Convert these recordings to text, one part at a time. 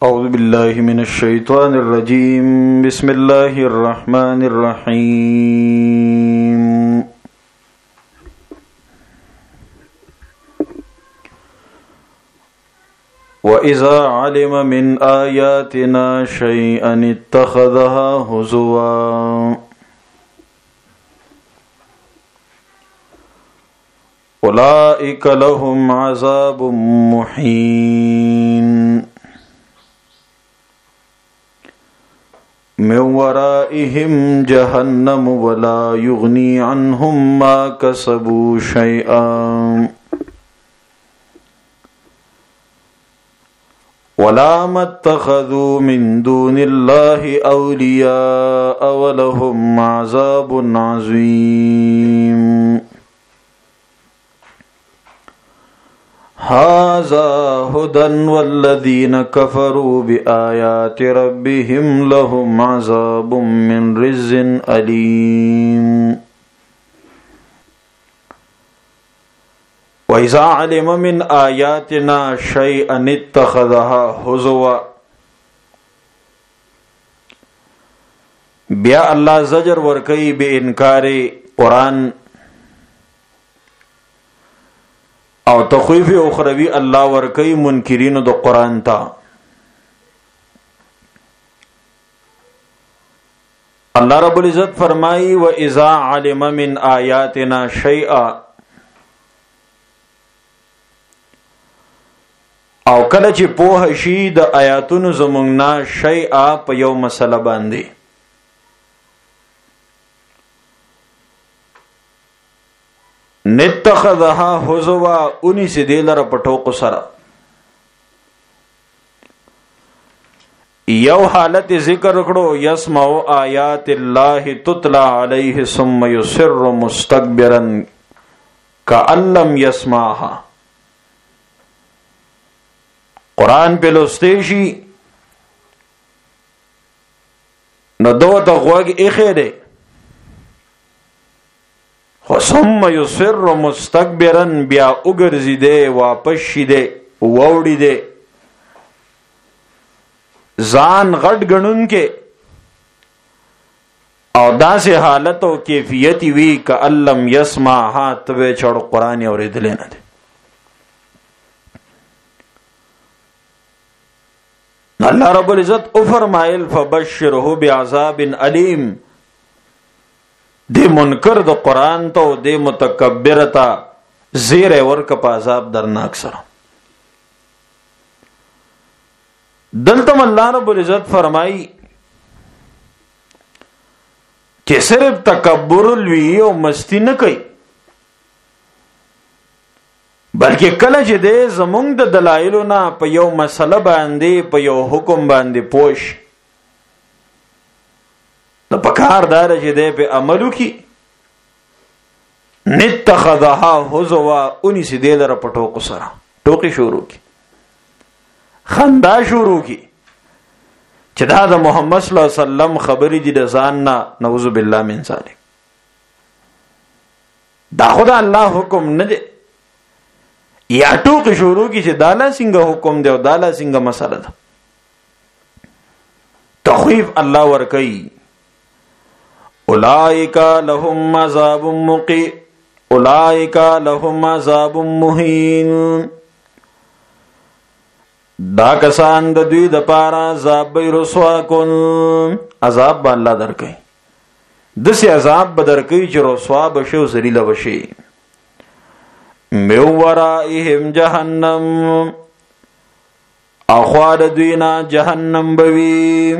أعوذ بالله من الشيطان الرجيم بسم الله الرحمن الرحيم وإذا علم من آياتنا شيئا اتخذها هزوا أولئك لهم عذاب مهين من ورائهم جهنم ولا يغني عنهم ما كسبوا شيئا ولا ما اتخذوا من دون الله أولياء ولهم عذاب عظيم هذا هدى والذين كفروا بآيات ربهم لهم عذاب من رجز أليم وإذا علم من آياتنا شيئا اتخذها هزوا بیا الله زجر ورکی بے انکار قرآن او تخویف اخروی الله ورکی منکرین د قرآن تا الله رب العزت فرمائی وَإِذَا عَلِمَ مِنْ آیاتنا شَيْئًا او کله چې پوه شي د آیاتونو زمونږ نه شیئا په یو مسله باندې نتخذها هزوا اونی سی دی لره پټوکو سره یو حالت ذکر کړو یسمعوا آیات الله تتلى علیه ثم یصر مستكبرا کأن لم یسمعها قرآن په لوستې شي نو دو ته غوږ ایښی دی خو ثم یصر مستكبرا بیا وګرځېدی واپس شیدی واوړېدی ځان غټ ګڼونکی او داسې حالت او کیفیت وي کأن لم یسمعها ته به چړو قرآن یې اورېدلی نه دی اللہ رب العزت او فرمائل فبشره بعذاب علیم دی منکر د قرآن تو دی متکبر تا زیر ورک پا عذاب درناک سره دلتم اللہ رب العزت فرمائی کہ صرف تکبر الوی او مستی نه کوي بلکې کله چې د زمونږ د دلایلو نه په یو مسله باندې په یو حکم باندې پوښ نو پکار دار چې د په عملو کې نتخذها هزوا اونی سي د لره پټوکو سره ټوکی شروع کی خندا شروع کی چې دا د محمد صلی الله علیه وسلم خبرې دي د ځان نه نعوذ بالله من ذلک دا خدا الله حکم نه دی یا ټوکی شروع کی چې دالا څنګه حکم دی او دالا څنګه مسله ده تخویف الله ورکی اولئک لهم عذاب مقیم اولئک لهم عذاب مهین دا کسان د دوی د پاره عذاب رسوا کون عذاب به الله درکې دسی عذاب به درکې چې رسوا بشي او ذلیل بشي من ورائهم جهنم اخوار دوینا جهنم بوی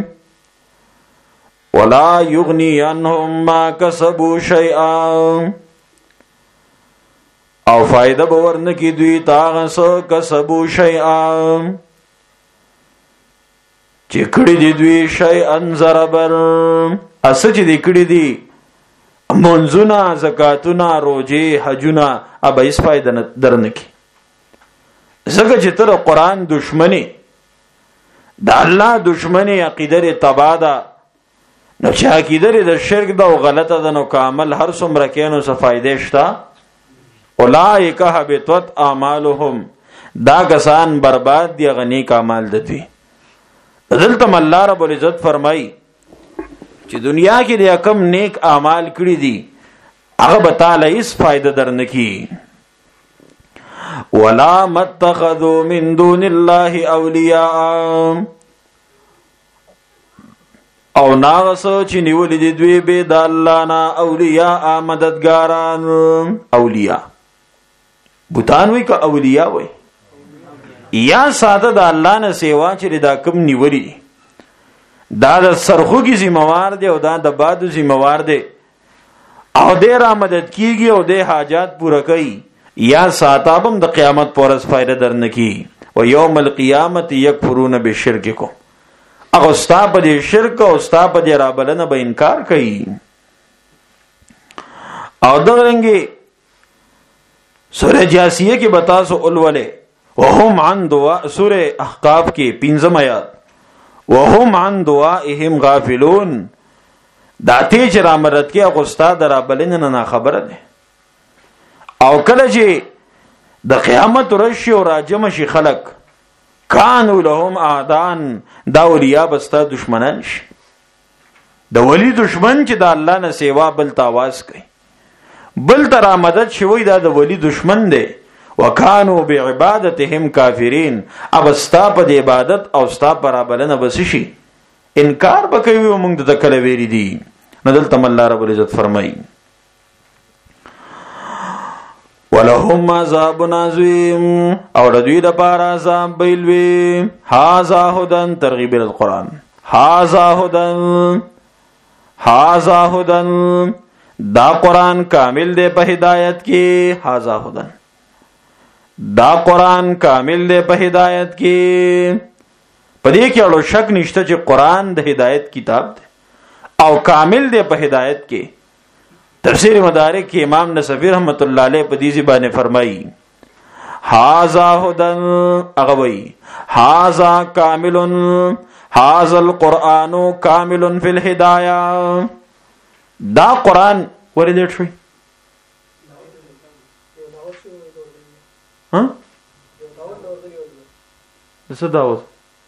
ولا یغنی عنهم ما کسبوا شیئا او فائدہ بورنکی دوی تاغس کسبوا شیئا چکڑی دی دوی شیئا زربر اسچ دی کڑی دی منزونا زکاتونا روجی حجونا ابا اس فائدہ درنکی زکا چی تر قرآن دشمنی دا اللہ دشمنی عقیدر تبادا نو چی عقیدر دا شرک دا و غلط دا نو کامل هر سمرکینو سا فائدشتا اولائک حبطت اعمالهم دا کسان برباد دی غنی کامال دتوی دلته الله رب العزت فرمایي چې دنیا کې د کم نیک اعمال کړی دي هغه به تعالی هیڅ فائدہ درنکي. ولا متخذوا من دون الله اولیاء او ناغسو چې نیولې دي دوی به د الله نه اولیاء مددګاران. اولیاء بوتان وی که اولیاء وی یا ساده د الله نه سیوا چې دا کم نیولې دا د سرخوږي ذمہوار دی او دا د بادو ذمہوار دی او دې را مدد کیږي او دې حاجات پوره کوي یا ساتابم د قیامت پورس فائدہ درنکي. و یوم القیامت یکفرون بشرککم اغه استا په دې شرک او استا په دې رابلنه به انکار کوي. او دغرنګي سورہ جاسیہ کې بتاسو اولوله وهم عن دعاء سورہ احقاف کې 15 آیات وهم عن دعائهم غافلون دا تیج را مرد کې اغه استا درابلنه نه خبره ده. او کله چې د قیامت رشي او راجم شي خلق کانو لهم اعدان دا اولیاء بستا دشمنان شي. د ولی دشمن چې د الله نه سیوا بل تاواز کوي بل تر مدد شوی دا د ولی دشمن دی. وکانو بعبادتهم کافرین ابستا په عبادت او ستا پر بلنه بس شي انکار وکوي او موږ د کله ویری دي. ندلته الله رب العزت فرمایي ولهم عذاب عظیم او دوی د پاره عذاب بیلوي. هاذا هدن ترغیب القرآن هاذا هدن دا قرآن کامل دے په هدایت کې. هاذا هدن دا قرآن کامل دے په هدایت کې. پدې کې اړو شک نشته چې قرآن د هدایت کتاب دی او کامل دے په هدایت کې. تفسیر مدارک کې امام نصفی رحمت الله علیه په دې باندې فرمایي هاذا هدن اغوی هاذا کاملن هاذا القرآن کامل فی الهدایه. دا قرآن ورې شوی ها څه داوت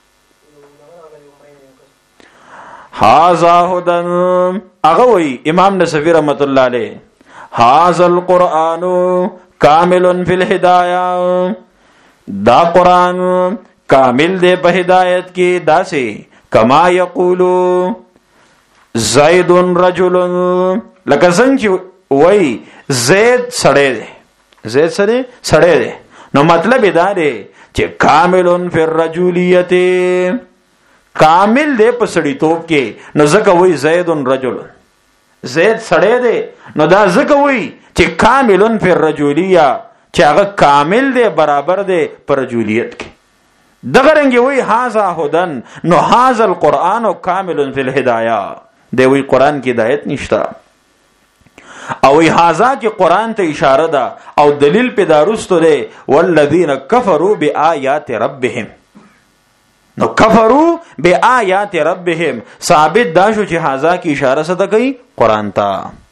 هاذا هدن اغوی امام نصفی رحمت الله علیه هاذا القرآن کامل فی الهدایه. دا قرآن کامل دے په ہدایت کې داسې کما یقولو زید رجل لکه څنګه وای زید سړی دی زید سړی دی نو مطلب دا دی چې کامل فی الرجولیت کامل دی په سړی توپ کې نو ځکه وای زید رجل زید سړی دی نو دا ځکه وای چې کامل فی الرجولیه چې هغه کامل دی برابر دی پر رجولیت کې. دغه رنګ وای هاذا هدن نو هاذا القرآن کامل فی الهدایه دی وی قرآن کې هدایت نشته او وی هاذا کې قرآن ته اشاره ده او دلیل په داروستو دی والذین کفروا بآیات ربهم. نو کفروا بآیات ربهم ثابت دا شو چې هاذا کې اشاره څه کوي قرآن ته.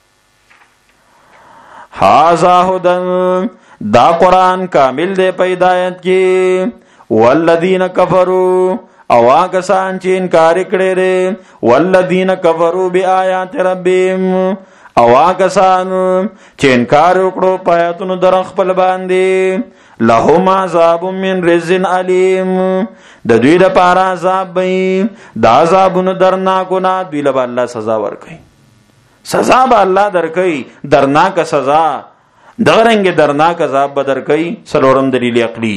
هاذا هدن دا قرآن کامل دی په ہدایت کې. والذین کفروا او کسان چې انکار کړي دي والذین کفروا بآیات ربهم او کسان چې انکار وکړو پایتونو در خپل باندې لهم عذاب من رجز علیم د دوی لپاره عذاب وي دا عذابونه درناکونه دوی له الله سزا ورکړي. سزا به الله درکړي درناک سزا دغه رنګ درناک عذاب به درکړي. څلورم دلیل عقلی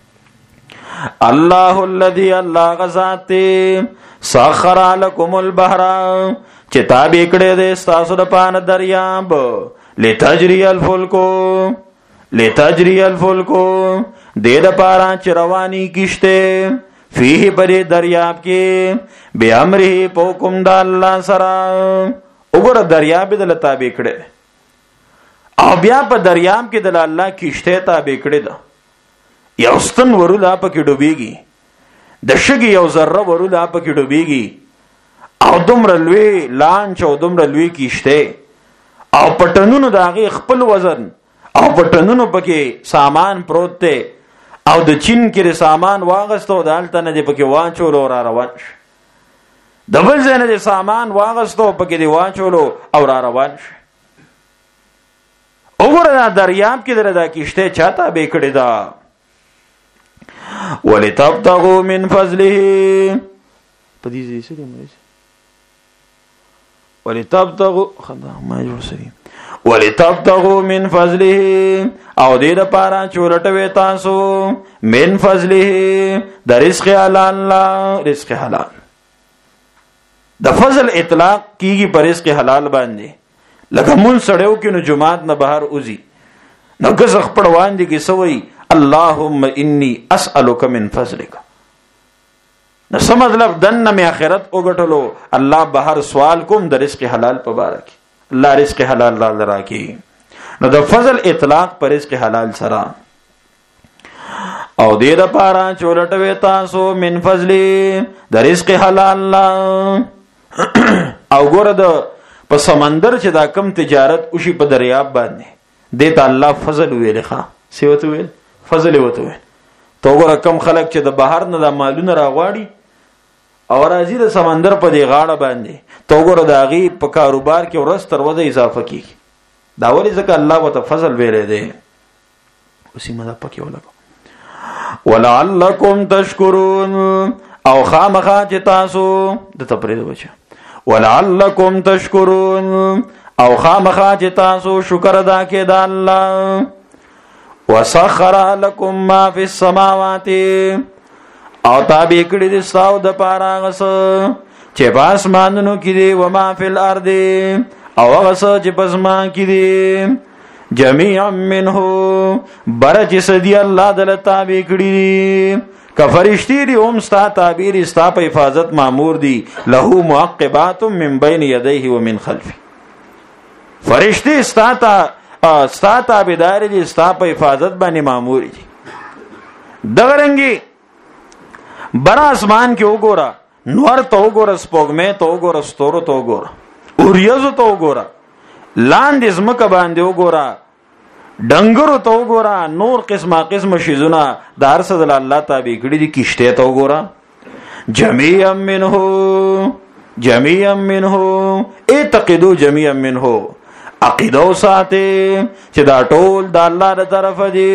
الله الذي الله غزات سخر لكم البحر چې تابع کړی دی تاسو د پانه دریاب لتجري الفلك دې د پاره چې رواني کیشته فيه پرې دریاب کې به امره په حکم د الله سره. وګوره دریاب د تابع کړی او بیا په دریاب کې د الله کیشته تابع کړی ده. یو ستن ورلا پکې ډوبېږي د شګي یو ذره ورلا پکې ډوبېږي او دومره لوی لانچ او دومره لوی کیشته او پټنونو داغه خپل وزن او پټنونو پکې سامان پروت دی او د چین کې سامان واغستو دالته نه دی پکې واچو را روان د بل ځای نه سامان واغستو پکې دی واچولو او را روان شي. وګوره دا دریاب کې دره دا کشته چاته به کړی دا ولتبتغوا من فضله پدې دې څه دی ولتبتغوا خدا ما جوړ سړي ولتبتغوا من فضله او دې لپاره چورټوي تاسو من فضله د رزق حلال رزق حلال. د فضل اطلاق کیږي پر رزق حلال باندې لکه مون سړیو کې نو جمعات نه بهر اوزي نو غزخ پړوان دي کې سوي اللهم انی اسالک من فضلک. نو څه مطلب دنه می اخرت وګټلو الله بهر سوال کوم د رزق حلال په باره کې الله رزق حلال را لراکي. نو د فضل اطلاق پر رزق حلال سره او دې لپاره چولټوي تاسو من فضل د رزق حلال او ګوره د په سمندر چې دا کم تجارت وشي په دریاب باندې دته الله فضل ویل ښا سی وته ویل فضل وته ویل. تو ګوره کم خلک چې د بهر نه د مالونه راغواړي او راځي د سمندر په دی غاړه باندې تو ګوره د هغې په کاروبار کې ورځ تر ورځې اضافه کېږي. دا ولې ځکه الله ورته فضل ویلی دی. اوسې مده پکې ولګو ولعلکم تشکرون او خامخا چې تاسو د تپرید بچه ولعلکم تشکرون او خامخا چې تاسو شکر ادا کړئ د الله. وسخر لكم ما في السماوات او تابع کړی دي تاسو د پاره غس چې په اسمانونو کې دي و ما فی الارض او غس چې په اسمان کې دي جميعا منه برج سدي الله دل تابع کړی دي کفرشتي دي هم ستا تعبیر ستا په حفاظت مامور دي له معقبات من بين يديه ومن خلفه. فرشتي ستا تابعدار دي ستا په حفاظت باندې مامور دي. دغه رنګي بر اسمان کې وګوره نور ته وګوره سپوږمۍ ته وګوره ستورو ته وګوره اوریځو ته وګوره لاندې ځمکه باندې وګوره ډنګرو ته وګوره نور قسمه قسمه شیزونه د هر څه د الله تابع کړي دي. کشته ته وګوره جميعا منه اعتقدوا جميعا منه عقیده ساته چې دا ټول د الله تر طرف دي.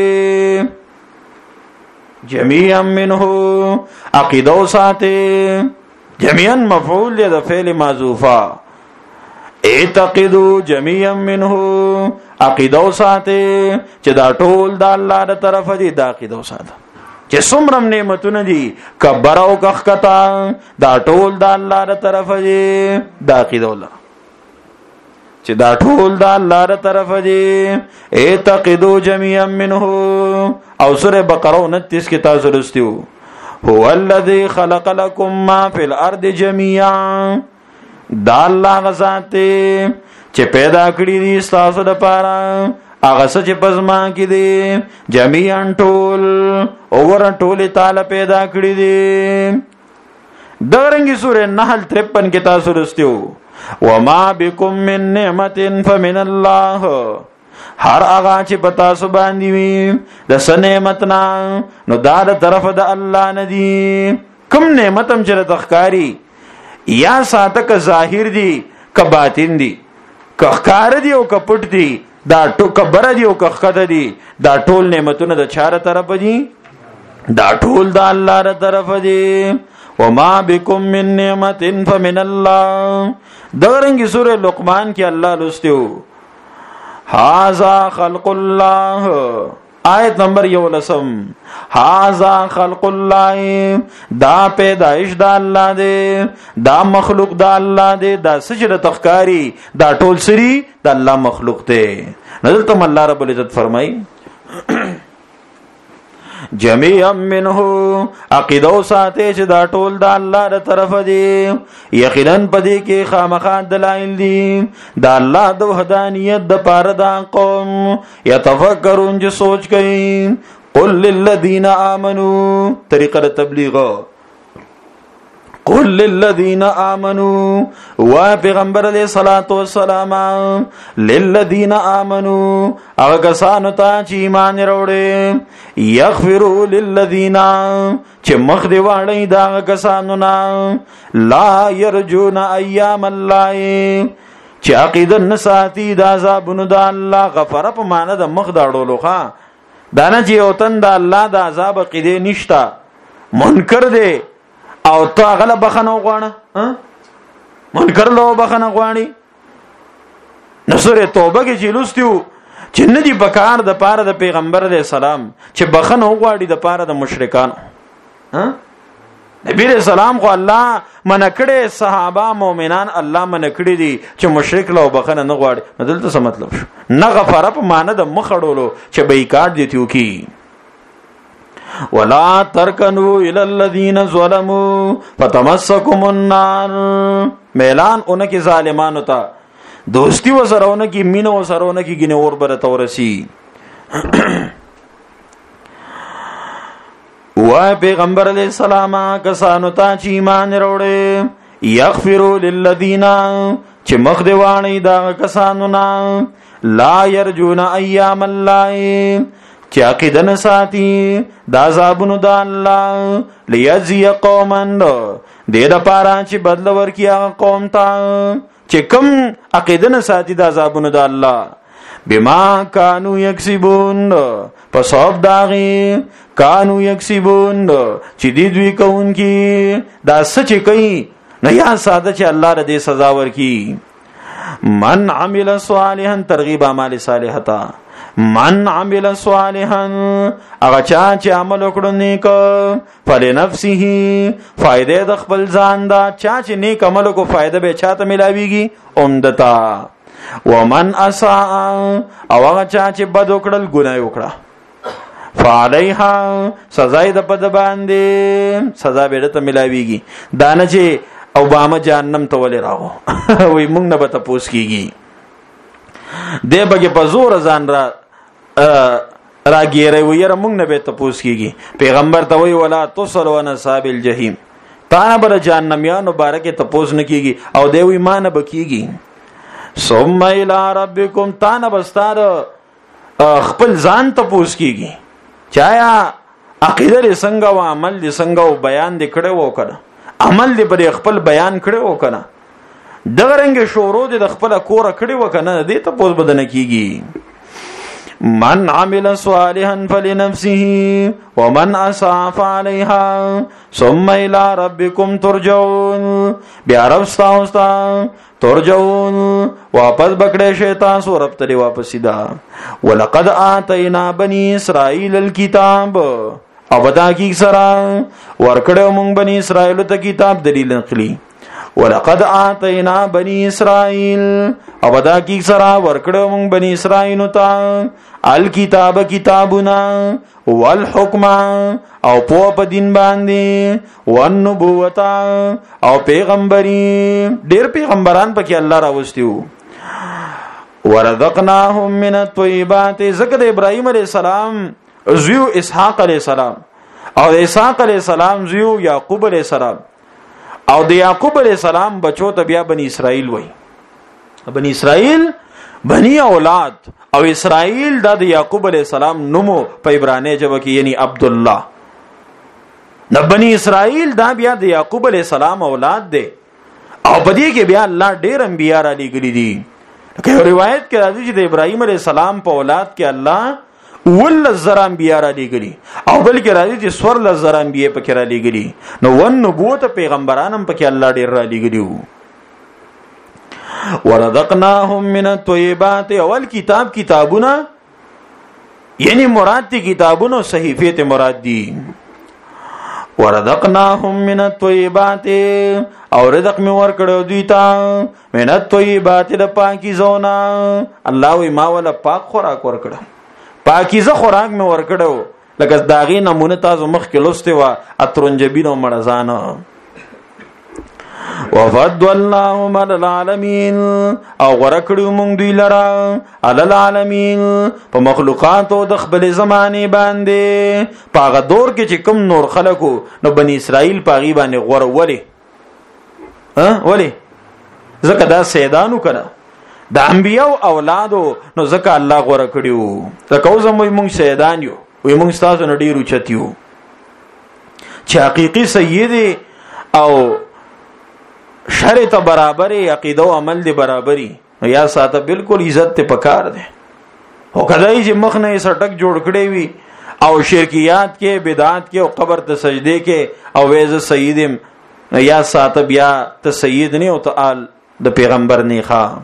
جميعا منه عقیده ساته جميعا مفعول د فعل محذوفه اعتقدوا جميعا منه عقیده ساته چې دا ټول د الله تر طرف دي. دا عقیده ساته چې څومره نعمتونه دي کبر او کخکتا دا ټول د الله تر طرف دي. دا عقیده الله چې دا ټول د الله تر طرف دي. اعتقدوا جميعا منه او سوره بقره 29 کې تاسو لستیو هو الذي خلق لكم ما في الارض جميعا دا الله غزاد چې پیدا کړی دي تاسو لپاره هغه څه چې پزما کې دي جميعا ټول اور ټول تعالی پیدا کړی دي. دغرنګي سوره نحل 53 کې تاسو لستیو وما بكم من نعمت فمن الله هر هغه چې پتا سو باندې وي د سنعمتنا نو دا د طرف د الله ندي. کوم نعمتم چې تخکاری یا ساته ک ظاهر دي ک باطن دي ک ښکار دي او ک پټ دي دا ټو کبر دي او ک خته دي دا ټول نعمتونه د چاره طرف دي. دا ټول د الله تر طرف دي. وما بكم من نعمت فمن الله. دغرنګي سوره لقمان کې الله لستیو هاذا خلق الله آیت نمبر 11 هاذا خلق الله دا پیدائش د الله دی دا مخلوق د الله دی دا سجده تخکاری دا ټول سری د الله مخلوق دی. نزلتم الله رب العزت فرمای جميعا منه عقیده ساته چې دا ټول د الله تر طرف دي. یقینا پدې کې خامخا دلایل دي د الله د وحدانیت د پاره دا قوم یتفکرون چې سوچ کوي. قل للذین آمنوا طریقه تبلیغ قل للذین آمنوا و پیغمبر علیہ الصلوۃ والسلام للذین آمنوا هغه کسانو ته چې ایمان وروړي یغفروا للذین چې مخ دی واړی دا کسانو نه لا يرجون ایام الله چې عقیده نساتی د عذابونو د الله. غفر په معنی د مخ دا ډولو ښا دانه چې اوتن د الله د عذاب عقیده نشتا منکر دی او تو غلا بخنه غواړه منکر له بخنه غواړي نو سورې توبه کې چې لوستیو چې ندی بکار د پاره د پیغمبر علیہ السلام چې بخنه غواړي د پاره د مشرکانو نبی رسول سلام خو الله منکړي صحابه مؤمنان الله منکړي دي چې مشرک له بخنه نه غواړي دلته څه مطلب شو نه غفاره په معنی د مخړولو چې بیکار دي تیو کی ولا ترکنوا الى الذين ظلموا فتمسكم النار میلان اونکه ظالمانو ته دوستی و سرونه کی مینه و سرونه کی گینه اور بر تورسی و پیغمبر علیہ السلام کسانو ته چې ایمان وروړي یغفروا للذین چې مخ دی وانی دا کسانو نه لا يرجون ایام الله چې عقیده نه ساتي د عذابونو د الله لیجزی قوما دې د پاره چې بدل ورکړي هغه قوم ته چې کوم عقیده نه ساتي د عذابونو د الله بما كانوا یکسبون په سبب داغي کانو یکسبون چې دوی کوونکی دا سچ کوي نه یا ساده چې الله ر دې سزا ورکړي. من عمل صالحا ترغیب اعمال صالحه من عمل صالحا هغه چا چې عمل وکړو نیک فلنفسه فائدې د خپل ځان دا چا چې نیک عمل کو فائدہ به چاته ملاويږي اومدتا. ومن اساء او هغه چا چې بد وکړل ګناه وکړه فعليها سزا د بد باندې سزا به ته ملاويږي دانه چې اوباما جهنم ته ولې راغو وای موږ نه به تاسو کیږي دې بګه په زور ځان را راګیره ويره موږ نه به تاسو کیږي. پیغمبر ته وی ولا تصلون صاحب الجحیم تانه بر جهنميان مبارک تاسو نه کیږي او دی وی مان بکیږي. ثم الى ربكم تانه بستار خپل ځان تاسو کیږي چایا عقیده دې څنګه او عمل دې څنګه او بیان دې کړو وکړه عمل دې پر خپل بیان کړو وکړه دغه رنګ شورو دې خپل کور کړو وکړه دې ته پوز بدن کیږي. من عمل صالحا فلنفسه ومن اساء فعليها ثم الى ربكم ترجعون بیا رب تاسو ترجعون واپس بکړې شیطان سو رب ته واپس دا. ولقد اتینا بني اسرائيل الكتاب ابدا کی سرا ورکړو مونږ بني اسرائيل ته کتاب دلیل نقلی. ولقد آتینا بنی اسرائیل ابدا کی سرا ورکړو مونږ بنی اسرائیل ته الکتاب کتابنا والحکم او په دین باندې والنبوت او پیغمبري ډېر پیغمبران پکې الله راوستیو. ورزقناهم من الطيبات ذکر ابراهيم عليه السلام زیو اسحاق عليه السلام او اسحاق عليه السلام زیو یعقوب عليه السلام او د یعقوب علیہ السلام بچو ته بیا بنی اسرائیل وای. بنی اسرائیل بنی اولاد او اسرائیل د یعقوب علیہ السلام نومو په عبرانی ژبه کې یعنی عبد الله. د بنی اسرائیل دا بیا د یعقوب علیہ السلام اولاد دی او په دې کې بیا الله ډېر انبیا را لېږلي دي. لکه روایت کې راځي چې د ابراهیم علیہ السلام په اولاد کې الله ول زر انبیاء را لګلی او بلکې راځي چې سور ل زر انبیاء پکې را لګلی نو ون نبوت پیغمبرانم پکې الله ډیر را لګلیو. ورزقناهم من الطيبات اول کتاب کتابونه یعنی مراد دي کتابونو صحیفه ته مراد دي. ورزقناهم من الطيبات او رزق می ور کړو دوی ته من الطيبات د پاکي زونه الله وی ما ولا پاک خوراک ور کړو پاکیزه خوراک می ورکړو لکه داغي نمونه تاسو مخ کې لسته وا اترنجبینو مړزانه. وفضلناهم على العالمین او ورکړو مونږ دوی لرا على العالمین په مخلوقاتو د خپل زمانه باندې پاغه دور کې چې کوم نور خلکو نو بنی اسرائیل پاغي باندې غوړولې ولی ځکه دا سیدانو کړه د انبیاء اولادو نو ځکه الله غوړه کړیو ځکه اوس موږ سیدان یو وي موږ تاسو نه ډیرو چتیو چې حقيقي سید او شرط برابرې عقیده او عمل دی برابرۍ یا ساته بالکل عزت ته پکار دی او کدی چې مخ نه سټک جوړ کړي وي او شرکیات کې بدعات کې او قبر ته سجده کې او ویز سیدم یا ساته بیا ته سید نه او ته آل د پیغمبر نه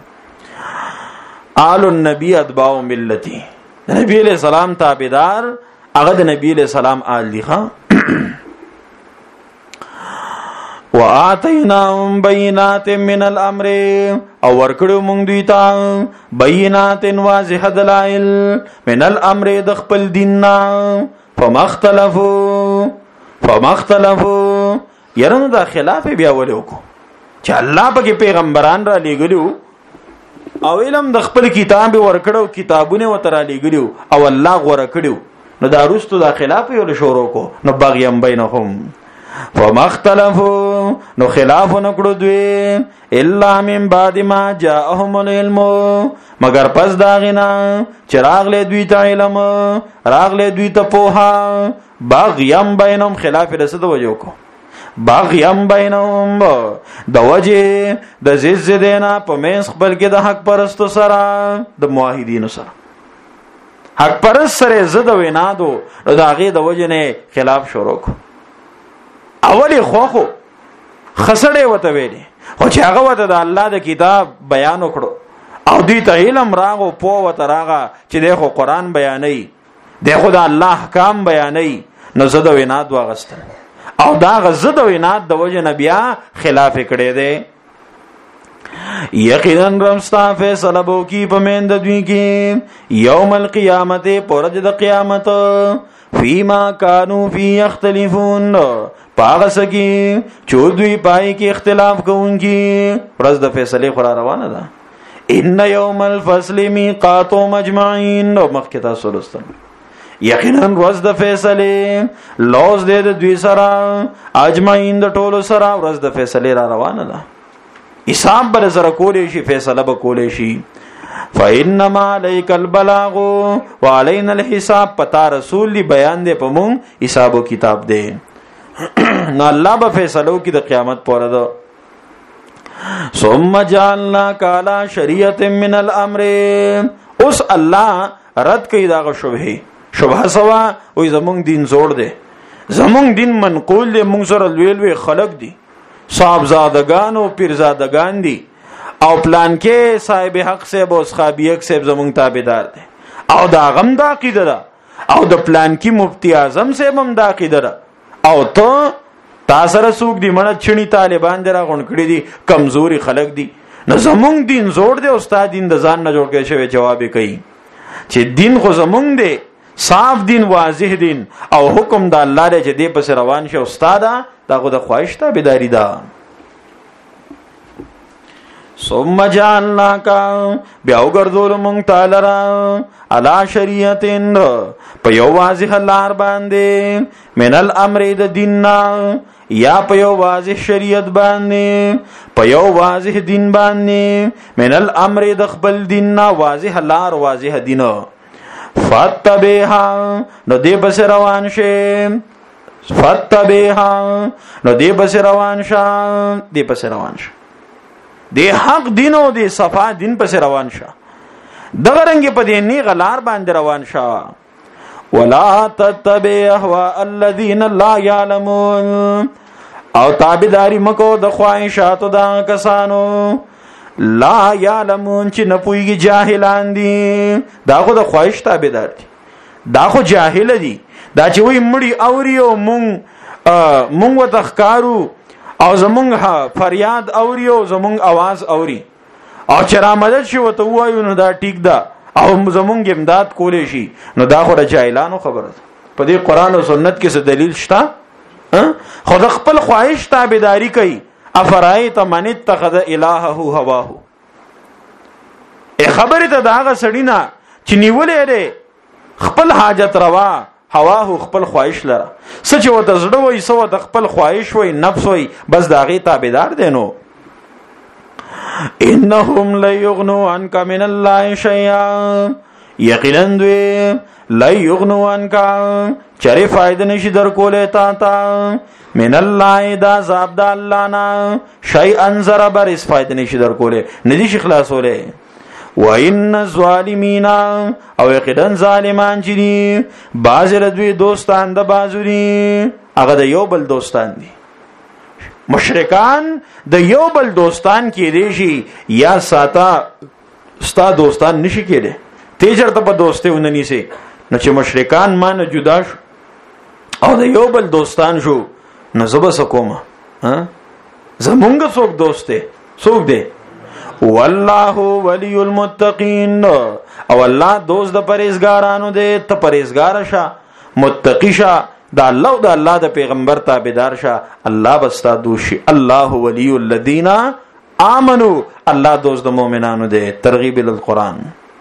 ښا آل النبی اتباع ملتی نبی علیہ السلام تابعدار هغه د نبی علیہ السلام آل دي ښا وآتیناهم بینات من الامر او ورکړو مونږ دوی ته بینات واضح دلائل من الامر د خپل دیننا فمختلفوا یرنه دا خلاف بیا ولیکو چې الله پکې پیغمبران را لېګلو او علم د خپل کتاب ورکړو کتابونه وتر لېګلو او الله غوړه کړو نو دا رستو دا خلاف یو شروع کو نو باغیم بینهم فمختلفوا نو خلاف نکړو دوی الا من بعد ما جاءهم العلم مگر پس داغینا چراغ له دوی ته علم راغ له دوی ته پوها باغیم بینهم خلاف رسد وجو کو باغیم بینهم د وجه د زز دینا په منځ خپل کې د حق پرستو سره د موحدینو سره حق پرست سره زد وینادو داغه د وجه نه خلاف شروع کو اولی خوخو خسړې وته ویلي خو چې هغه وته د الله د کتاب بیان وکړو او دوی ته علم راغو پو وته راغه چې دغه قرآن بیانوي دغه د الله احکام بیانوي نو زده ویناد واغستل او دا غزد ویناد د وجه نبیا خلاف کړي دي یقینا رمستا فیصله بو کی پمند دوی کی یوم القیامت پرج د قیامت فیما کانوا فی یختلفون پاغس کی چودوی پای کی اختلاف کوونکی ورځ د فیصله خورا روانه ده ان یوم الفصل میقاتهم اجمعین نو مخکتا سولستان یقینا ورځ د فیصله لوز دې د دوی سره اجمعین د ټولو سره ورځ د فیصله را روانه ده حساب بر سره کولې شي فیصله به کولې شي فإنما عليك البلاغ وعلينا الحساب پتا رسول دی بیان دے پمون حساب و کتاب دے نو الله به فیصلو کی د قیامت پوره ده ثم جعلنا کالا شریعت من الامر اوس الله رد کوي دا شبهه سوا وې زمون دین زوړ دی زمون دین منقول دی مونږ سره لوی خلق دی صاحبزادگان او پیرزادگان دی او پلان کې صاحب حق صاحب او صحابي حق صاحب زمونږ تابعدار دي او دا غم دا عقیده ده او د پلان کې مفتی اعظم صاحب هم دا عقیده ده او ته تاسو سره سوق دي مړه چني طالبان درا غون کړی دي کمزوري خلک دي نو زمونږ دین زوړ دی استاد دین د ځان نه جوړ کړي شوی جواب کوي چې دین خو زمونږ دی صاف دین واضح دین او حکم د الله دی چې دې پس روان شه استاد دا خو د خواهش تابعداري ده ثم جعلناك بیا وګرځول مونږ تعالی را علا شریعتن په یو واضح لار باندې من الامر د دیننا یا په یو واضح شریعت باندې په یو واضح دین باندې من الامر د خپل دیننا واضح لار واضح دین فتبها نو دې بس روان شه فتبها نو دې بس روان شه دې بس روان شه دی حق دین او دی صفا دین پس روان شه دغه رنګ په دې نه غلار باندې روان شه ولا تتبع اهواء الذين لا يعلمون او تابعداري مکو د خواهشاتو د کسانو لا يعلمون چې نه پويږي جاهلان دي دا خو د خواهش تابعدار دي دا خو جاهل دي دا چې وي مړی اوريو مونږ وتخکارو او زمونږ فریاد اوري او زمونږ आवाज اوري او چې را مدد شي وته وایو نو دا ټیک ده او زمونږ امداد کولې شي نو دا خو د جاهلانو خبره ده په دې قران او سنت کې څه دلیل شته خود خپل خواهش تابعداري کوي افرایت من اتخذ الهه هواه خبره ته داغه سړی نه چې نیولې ده خپل حاجت روا هواه خپل خواهش لره سچ وته زړه وای سو د خپل خواهش وای نفس وای بس داغه تابعدار دي نو انهم لا یغنوا عنك من الله شیئا یقینا دوی لا یغنوا عنك چره فائدہ نشي در کوله تا من الله دا عذاب د الله نه شیئا ذره بر اس فائدہ نشي در کوله ندی شي خلاصوله وان الظالمین او یقینا ظالمان چې دي باز دوی دوستان د بازوري هغه د یو بل دوستان دي مشرکان د یو بل دوستان کې دي شي یا ساته ستا دوستان نشي کېده ته چرته په دوسته ونني سي نو چې مشرکان ما نه جدا شو او د یو بل دوستان شو نو زبا سکوما زمونږ څوک دوسته څوک دی والله ولی المتقین او الله دوست د پرهیزګارانو دی ته پرهیزګار شه متقی شه دا الله او د الله د پیغمبر تابعدار شه الله بستا دوشي الله ولی الذین آمنو الله دوست د مؤمنانو دی ترغیب للقران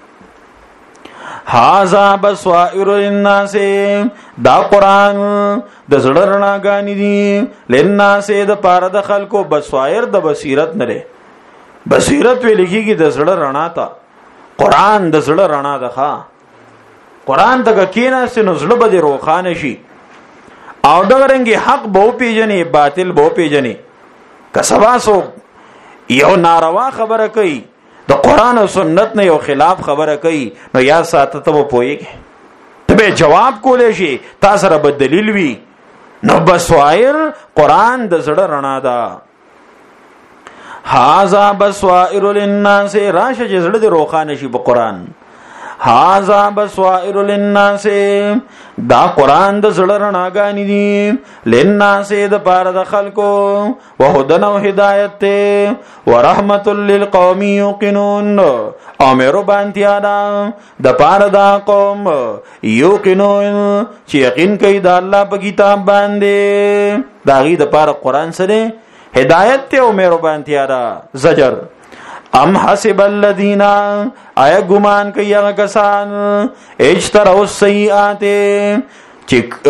هاذا بصائر للناس دا قران د زړه رڼاګانی دي للناس د پاره د خلکو بصائر د بصیرت نه بصیرت ویل کیږي د زړه رڼا ته قران د زړه رڼا ده ښا قران ته کینه سينو زړه به روخانه شي او دا رنګي حق به پیژنې باطل به پیژنې کسبا سو یو ناروا خبره کوي د قران او سنت نه یو خلاف خبره کوي نو یا ساته ته پويږي ته به جواب کولې شي تاسو سره به دلیل وي نو بصائر قران د زړه رڼا ده هاذا بصائر للناس راشه چې زړه د روخانه شي په قران هاذا بصائر للناس دا قران د زړه رڼاګانی دي للناس د پاره د خلکو وهدن او هدایت ورحمت للقوم یوقنون او مېرو باندې دا د پاره دا قوم یوقنون چې یقین کوي د الله په کتاب باندې داغي د پاره قران سره هدایت ته او مېرو باندې دا زجر ام حسب الذين آیا ګمان کوي هغه کسان اجتروا السیئات چې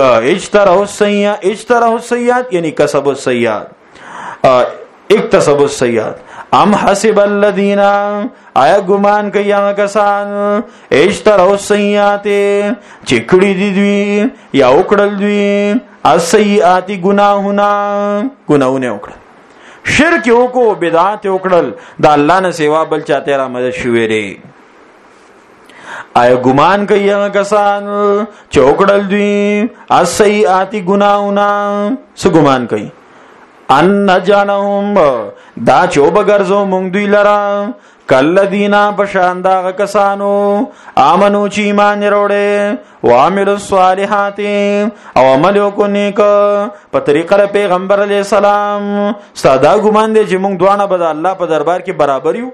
اجتروا السیئات یعنی کسبوا السیئات اکتسبوا السیئات ام حسب الذين آیا ګمان کوي هغه کسان اجتروا السیئات چې کړي دي دوی یا وکړل دوی السیئات ګناهونه وکړل شرک وکړو بدعت وکړل د الله نه سیوا بل چاته را مدد شوې ری آیا ګمان کوي هغه کسان چې وکړل دوی السیئات ګناهونه څه ګمان کوي ان جانهم دا چوبګرزو مونږ دوی لرا کلذینا بشاندا کسانو امنو چې ایمان وروړي او عملوا الصالحات او عمل وکړي په طریقه پیغمبر علی السلام ساده ګمان دي چې موږ دوانه به الله په دربار کې برابر یو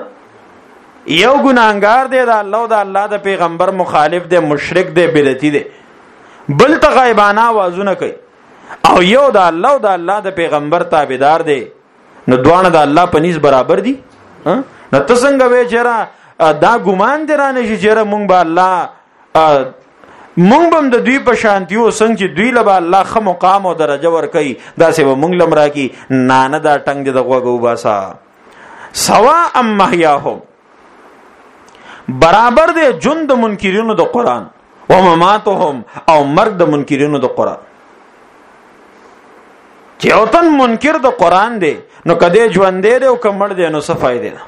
یو ګناګار دی د الله او د الله د پیغمبر مخالف دی مشرک دی بدعتي دی بل ته غیبانه وازونه کوي او یو د الله او د الله د پیغمبر تابعدار دی نو دوانه د الله په نس برابر دي نو څنګه وې چیرې دا ګمان درانه شي چیرې مونږ به الله مونږ هم د دوی په شانتیو څنګه چې دوی له الله خو مقام او درجه ور کوي دا سه مونږ لمرا کی نه دا ټنګ د غوغو باسا سوا ام محیاهم برابر دی جند منکرینو د قران او مماتهم او مرګ د منکرینو د قران چې اوتن منکر د قران دی نو کده ژوند دی او کمړ دی نو څه فائدې ده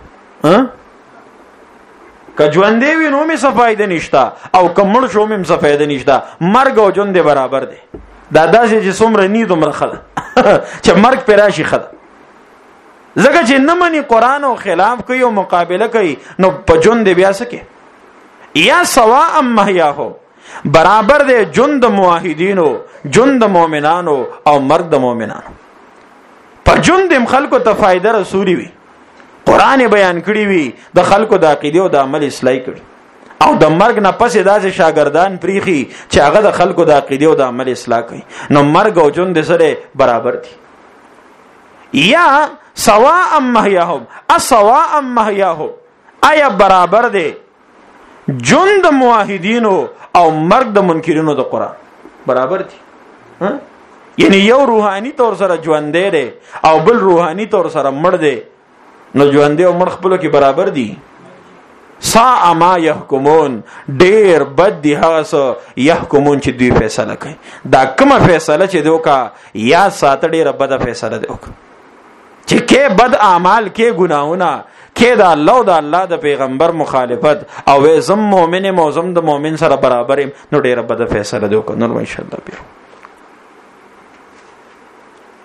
که ژوند دی نو مې څه فائدې نشته او کمړ شو مې څه فائدې نشته مرګ او ژوند برابر دی دا داسې چې څومره ني دومره خله چې مرګ پر راشي خله زګه چې نه مني قران او خلاف کوي او مقابله کوي نو په ژوند بیا سکه یا سواء محیاهم برابر دی جند موحدینو جند مؤمنانو او مرګ د مؤمنانو په جند خلکو ته فائدہ رسولي وي قران بیان کړی وي د خلکو د عقیده او د عمل اصلاح کړي او د مرګ نه پسې داسې شاګردان پریخي چې هغه د خلکو د عقیده او د عمل اصلاح کوي نو مرګ او جند سره برابر دي یا سواء محیاهم اسواء محیاهم آیا برابر دی جند موحدینو او مرګ د منکرینو د قران برابر دي یعنی یو روحانی طور سره ژوند دی او بل روحانی طور سره مړ دی نو ژوند او مړ خپل کې برابر دي. سا ما يحكمون، ډیر بد دي هغه څه يحكمون چې دوی فیصله کوي. دا کومه فیصله چې دوکا یا سات ډیر بد فیصله دی وک چې کې بد اعمال کې ګناهونه کې دا الله او دا الله د پیغمبر مخالفت او زم مؤمن موزم د مؤمن سره برابر نو ډیر بد فیصله دی وک. نو ان شاء الله بیا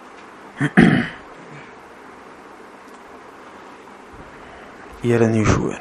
یره نشو